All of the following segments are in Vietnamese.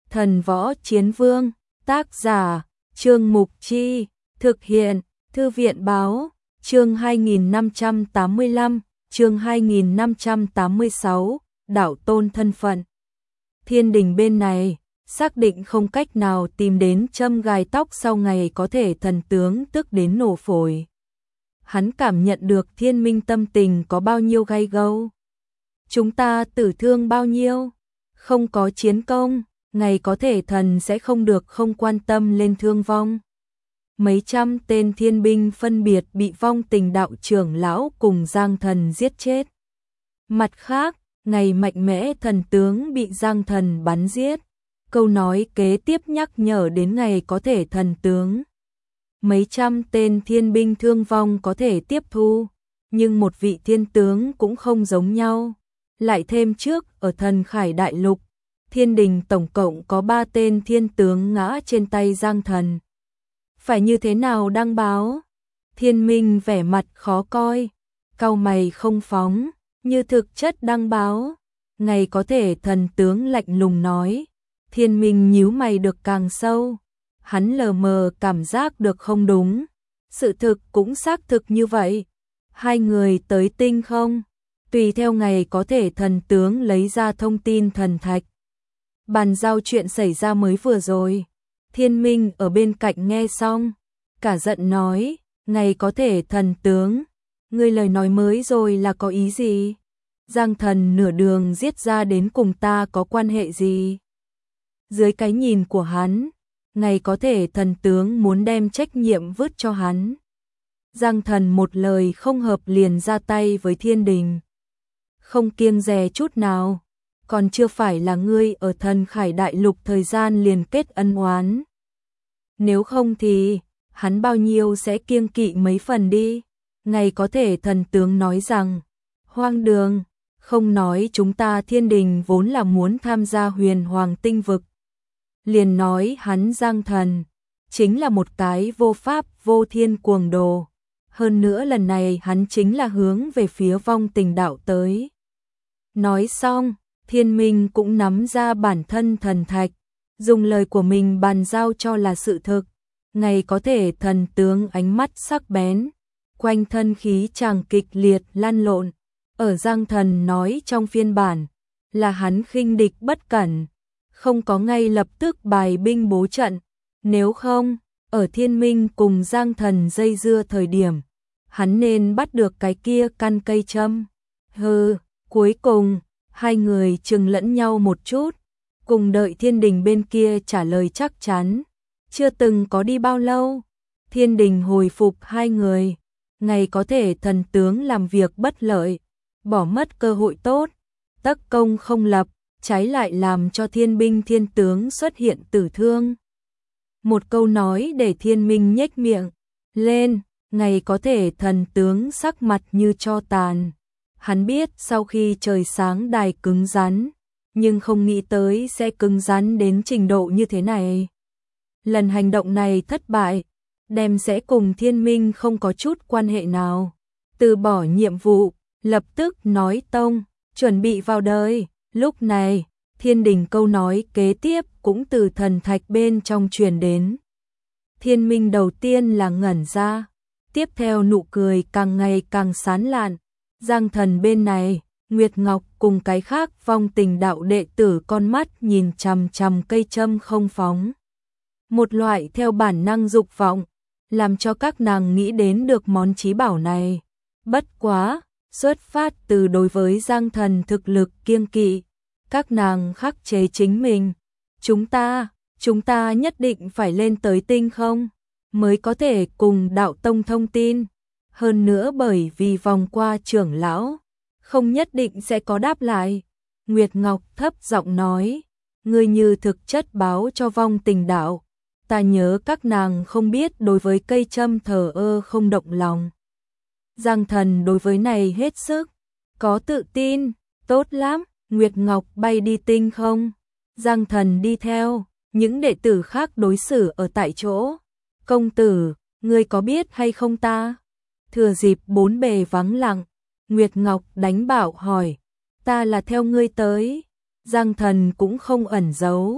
Thần Võ Chiến Vương, tác giả, Trương Mục Chi, thực hiện, Thư viện Báo, chương 2585, chương 2586, đạo tôn thân phận. Thiên đình bên này, xác định không cách nào tìm đến châm gai tóc sau ngày có thể thần tướng tức đến nổ phổi. Hắn cảm nhận được Thiên Minh tâm tình có bao nhiêu gay gâu. Chúng ta tử thương bao nhiêu, không có chiến công, ngày có thể thần sẽ không được không quan tâm lên thương vong. Mấy trăm tên thiên binh phân biệt bị vong tình đạo trưởng lão cùng Giang Thần giết chết. Mặt khác, ngày mạnh mẽ thần tướng bị Giang Thần bắn giết. Câu nói kế tiếp nhắc nhở đến ngày có thể thần tướng. Mấy trăm tên thiên binh thương vong có thể tiếp thu, nhưng một vị thiên tướng cũng không giống nhau. Lại thêm trước ở Thần Khải Đại Lục, thiên đình tổng cộng có 3 tên thiên tướng ngã trên tay Giang Thần. Phải như thế nào đăng báo? Thiên Minh vẻ mặt khó coi, cau mày không phóng, như thực chất đăng báo. Ngày có thể thần tướng lạnh lùng nói. Thiên Minh nhíu mày được càng sâu, hắn lờ mờ cảm giác được không đúng. Sự thực cũng xác thực như vậy. Hai người tới tinh không, tùy theo ngày có thể thần tướng lấy ra thông tin thần thạch. Bàn giao chuyện xảy ra mới vừa rồi. Thiên Minh ở bên cạnh nghe xong, cả giận nói, ngày có thể thần tướng, ngươi lời nói mới rồi là có ý gì? Giang Thần nửa đường giết ra đến cùng ta có quan hệ gì? Dưới cái nhìn của hắn, ngày có thể thần tướng muốn đem trách nhiệm vứt cho hắn. Giang Thần một lời không hợp liền ra tay với thiên đình. Không kiêng dè chút nào, còn chưa phải là ngươi ở Thần Khải Đại Lục thời gian liền kết ân oán. Nếu không thì, hắn bao nhiêu sẽ kiêng kỵ mấy phần đi. Ngày có thể thần tướng nói rằng, hoang đường, không nói chúng ta thiên đình vốn là muốn tham gia huyền hoàng tinh vực. Liền nói hắn Giang Thần, chính là một cái vô pháp vô thiên cuồng đồ. Hơn nữa lần này hắn chính là hướng về phía vong tình đạo tới. Nói xong, Thiên Minh cũng nắm ra bản thân thần thạch, dùng lời của mình bàn giao cho là sự thực. Ngày có thể thần tướng ánh mắt sắc bén, quanh thân khí chàng kịch liệt lăn lộn. Ở Giang Thần nói trong phiên bản, là hắn khinh địch bất cẩn, không có ngay lập tức bài binh bố trận. Nếu không, ở Thiên Minh cùng Giang Thần dây dưa thời điểm, hắn nên bắt được cái kia căn cây châm. Cuối cùng, hai người chừng lẫn nhau một chút, cùng đợi thiên đình bên kia trả lời chắc chắn. Chưa từng có đi bao lâu, thiên đình hồi phục hai người. Ngày có thể thần tướng làm việc bất lợi, bỏ mất cơ hội tốt, tất công không lập, trái lại làm cho thiên binh thiên tướng xuất hiện tử thương. Một câu nói để Thiên Minh nhếch miệng lên, ngày có thể thần tướng sắc mặt như tro tàn. Hắn biết sau khi trời sáng đài cứng rắn, nhưng không nghĩ tới sẽ cứng rắn đến trình độ như thế này. Lần hành động này thất bại, đem sẽ cùng Thiên Minh không có chút quan hệ nào. Từ bỏ nhiệm vụ, lập tức nói tông, chuẩn bị vào đời. Lúc này, thiên đình câu nói kế tiếp cũng từ thần thạch bên trong truyền đến. Thiên Minh đầu tiên là ngẩn ra, tiếp theo nụ cười càng ngày càng sán lạn. Giang Thần bên này, Nguyệt Ngọc cùng cái khác vong tình đạo đệ tử con mắt nhìn chằm chằm cây châm không phóng. Một loại theo bản năng dục vọng, làm cho các nàng nghĩ đến được món chí bảo này. Bất quá, xuất phát từ đối với Giang Thần thực lực kiêng kỵ, các nàng khắc chế chính mình. Chúng ta nhất định phải lên tới tinh không, mới có thể cùng đạo tông thông tin. Hơn nữa bởi vì vòng qua trưởng lão, không nhất định sẽ có đáp lại. Nguyệt Ngọc thấp giọng nói, ngươi như thực chất báo cho vong tình đạo. Ta nhớ các nàng không biết đối với cây châm thờ ơ không động lòng. Giang Thần đối với này hết sức có tự tin, tốt lắm. Nguyệt Ngọc bay đi tinh không, Giang Thần đi theo, những đệ tử khác đối xử ở tại chỗ. Công tử, ngươi có biết hay không ta? Thừa dịp bốn bề vắng lặng, Nguyệt Ngọc đánh bảo hỏi, ta là theo ngươi tới. Giang Thần cũng không ẩn giấu,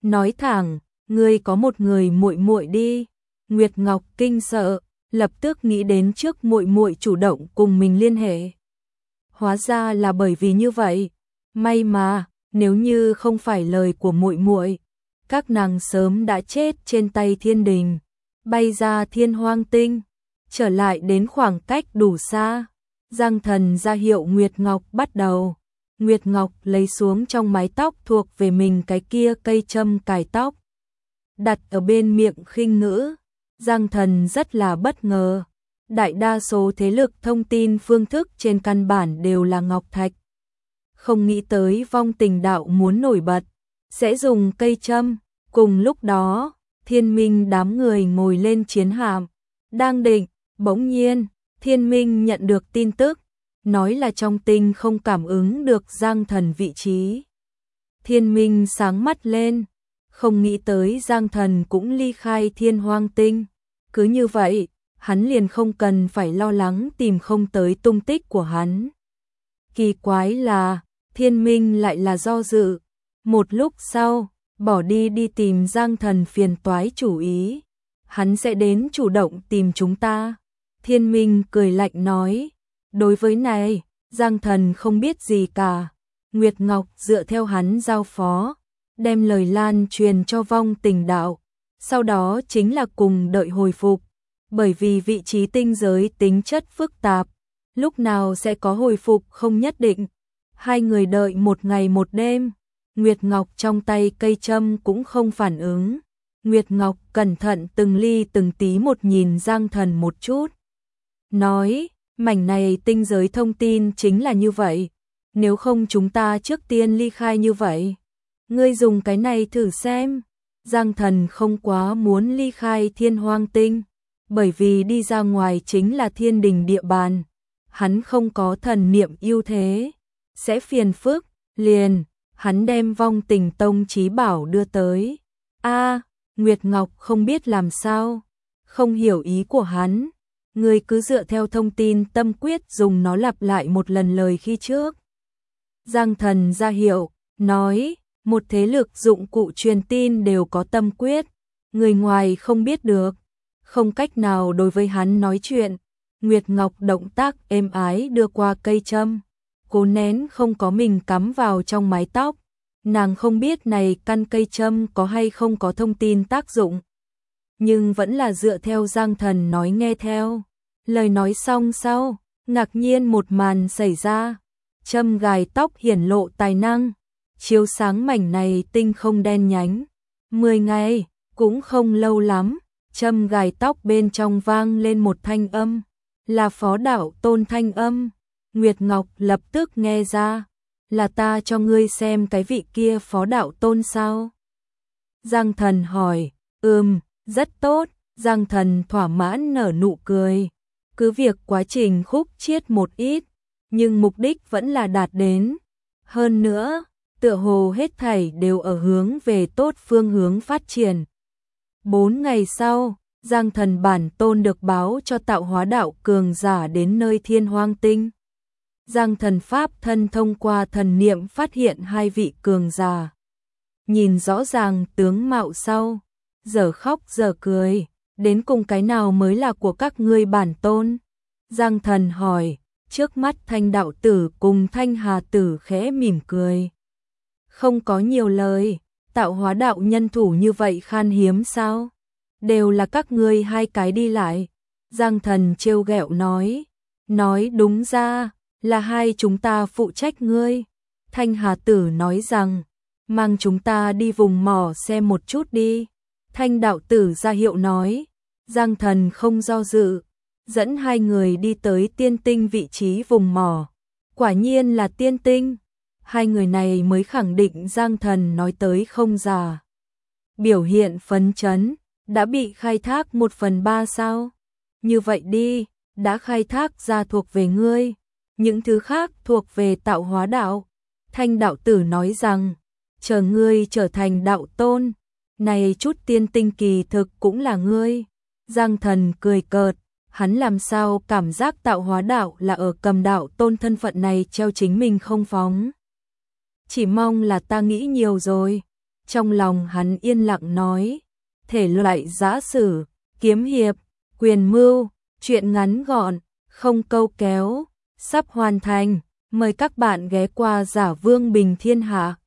nói thẳng, ngươi có một người muội muội đi. Nguyệt Ngọc kinh sợ, lập tức nghĩ đến trước muội muội chủ động cùng mình liên hệ. Hóa ra là bởi vì như vậy, may mà, nếu như không phải lời của muội muội, các nàng sớm đã chết trên tay Thiên Đình, bay ra Thiên Hoang Tinh, trở lại đến khoảng cách đủ xa. Giang Thần ra hiệu Nguyệt Ngọc bắt đầu. Nguyệt Ngọc lấy xuống trong mái tóc thuộc về mình cái kia cây châm cài tóc, đặt ở bên miệng khinh ngữ. Giang Thần rất là bất ngờ. Đại đa số thế lực thông tin phương thức trên căn bản đều là ngọc thạch. Không nghĩ tới Vong Tình Đạo muốn nổi bật, sẽ dùng cây châm. Cùng lúc đó, Thiên Minh đám người ngồi lên chiến hạm, đang định, bỗng nhiên, Thiên Minh nhận được tin tức, nói là trong tinh không cảm ứng được Giang Thần vị trí. Thiên Minh sáng mắt lên, không nghĩ tới Giang Thần cũng ly khai Thiên Hoang Tinh. Cứ như vậy, hắn liền không cần phải lo lắng tìm không tới tung tích của hắn. Kỳ quái là, Thiên Minh lại là do dự. Một lúc sau, bỏ đi tìm Giang Thần phiền toái chủ ý. Hắn sẽ đến chủ động tìm chúng ta. Thiên Minh cười lạnh nói. Đối với này, Giang Thần không biết gì cả. Nguyệt Ngọc dựa theo hắn giao phó, đem lời lan truyền cho Vong Tình Đạo. Sau đó chính là cùng đợi hồi phục. Bởi vì vị trí tinh giới tính chất phức tạp, lúc nào sẽ có hồi phục không nhất định. Hai người đợi một ngày một đêm, Nguyệt Ngọc trong tay cây châm cũng không phản ứng. Nguyệt Ngọc cẩn thận từng ly từng tí một nhìn Giang Thần một chút. Nói, mảnh này tinh giới thông tin chính là như vậy. Nếu không chúng ta trước tiên ly khai như vậy. Ngươi dùng cái này thử xem. Giang Thần không quá muốn ly khai Thiên Hoang Tinh, bởi vì đi ra ngoài chính là Thiên Đình địa bàn. Hắn không có thần niệm ưu thế, sẽ phiền phức. Liền, hắn đem Vong Tình Tông chí bảo đưa tới. Nguyệt Ngọc không biết làm sao, không hiểu ý của hắn. Ngươi cứ dựa theo thông tin tâm quyết dùng nó lặp lại một lần lời khi trước. Giang Thần ra hiệu, nói, một thế lực dụng cụ truyền tin đều có tâm quyết, người ngoài không biết được, không cách nào đối với hắn nói chuyện. Nguyệt Ngọc động tác êm ái đưa qua cây châm, cố nén không có mình cắm vào trong mái tóc. Nàng không biết này căn cây châm có hay không có thông tin tác dụng, nhưng vẫn là dựa theo Giang Thần nói nghe theo. Lời nói xong sau, ngạc nhiên một màn xảy ra. Châm gài tóc hiển lộ tài năng, chiếu sáng mảnh này tinh không đen nhánh. 10 ngày, cũng không lâu lắm, châm gài tóc bên trong vang lên một thanh âm, là Phó Đạo Tôn thanh âm. Nguyệt Ngọc lập tức nghe ra, là ta cho ngươi xem cái vị kia Phó Đạo Tôn sao? Giang Thần hỏi, rất tốt. Giang Thần thỏa mãn nở nụ cười. Cứ việc quá trình khúc chiết một ít, nhưng mục đích vẫn là đạt đến. Hơn nữa, tựa hồ hết thảy đều ở hướng về tốt phương hướng phát triển. 4 ngày sau, Giang Thần bản tôn được báo cho tạo hóa đạo cường giả đến nơi Thiên Hoang Tinh. Giang Thần pháp thân thông qua thần niệm phát hiện 2 vị cường giả. Nhìn rõ ràng tướng mạo sau, giờ khóc giờ cười, đến cùng cái nào mới là của các ngươi bản tôn? Giang Thần hỏi. Trước mắt Thanh đạo tử cùng Thanh Hà tử khẽ mỉm cười. Không có nhiều lời, tạo hóa đạo nhân thủ như vậy khan hiếm sao? Đều là các ngươi 2 cái đi lại. Giang Thần trêu ghẹo nói. Nói đúng ra, là 2 chúng ta phụ trách ngươi. Thanh Hà tử nói rằng, mang chúng ta đi vùng mỏ xem một chút đi. Thanh đạo tử ra hiệu nói. Giang Thần không do dự, dẫn 2 người đi tới tiên tinh vị trí vùng mỏ. Quả nhiên là tiên tinh. 2 người này mới khẳng định Giang Thần nói tới không giả. Biểu hiện phấn chấn, đã bị khai thác 1/3 sao? Như vậy đi, đã khai thác ra thuộc về ngươi, những thứ khác thuộc về tạo hóa đạo. Thanh đạo tử nói rằng, chờ ngươi trở thành đạo tôn, này chút tiên tinh kỳ thực cũng là ngươi. Giang Thần cười cợt. Hắn làm sao cảm giác tạo hóa đạo là ở cầm đạo tôn thân phận này treo chính mình không phóng. Chỉ mong là ta nghĩ nhiều rồi. Trong lòng hắn yên lặng nói, thể loại giã sử, kiếm hiệp, quyền mưu, truyện ngắn gọn, không câu kéo, sắp hoàn thành, mời các bạn ghé qua Giả Vương Bình Thiên Hạ.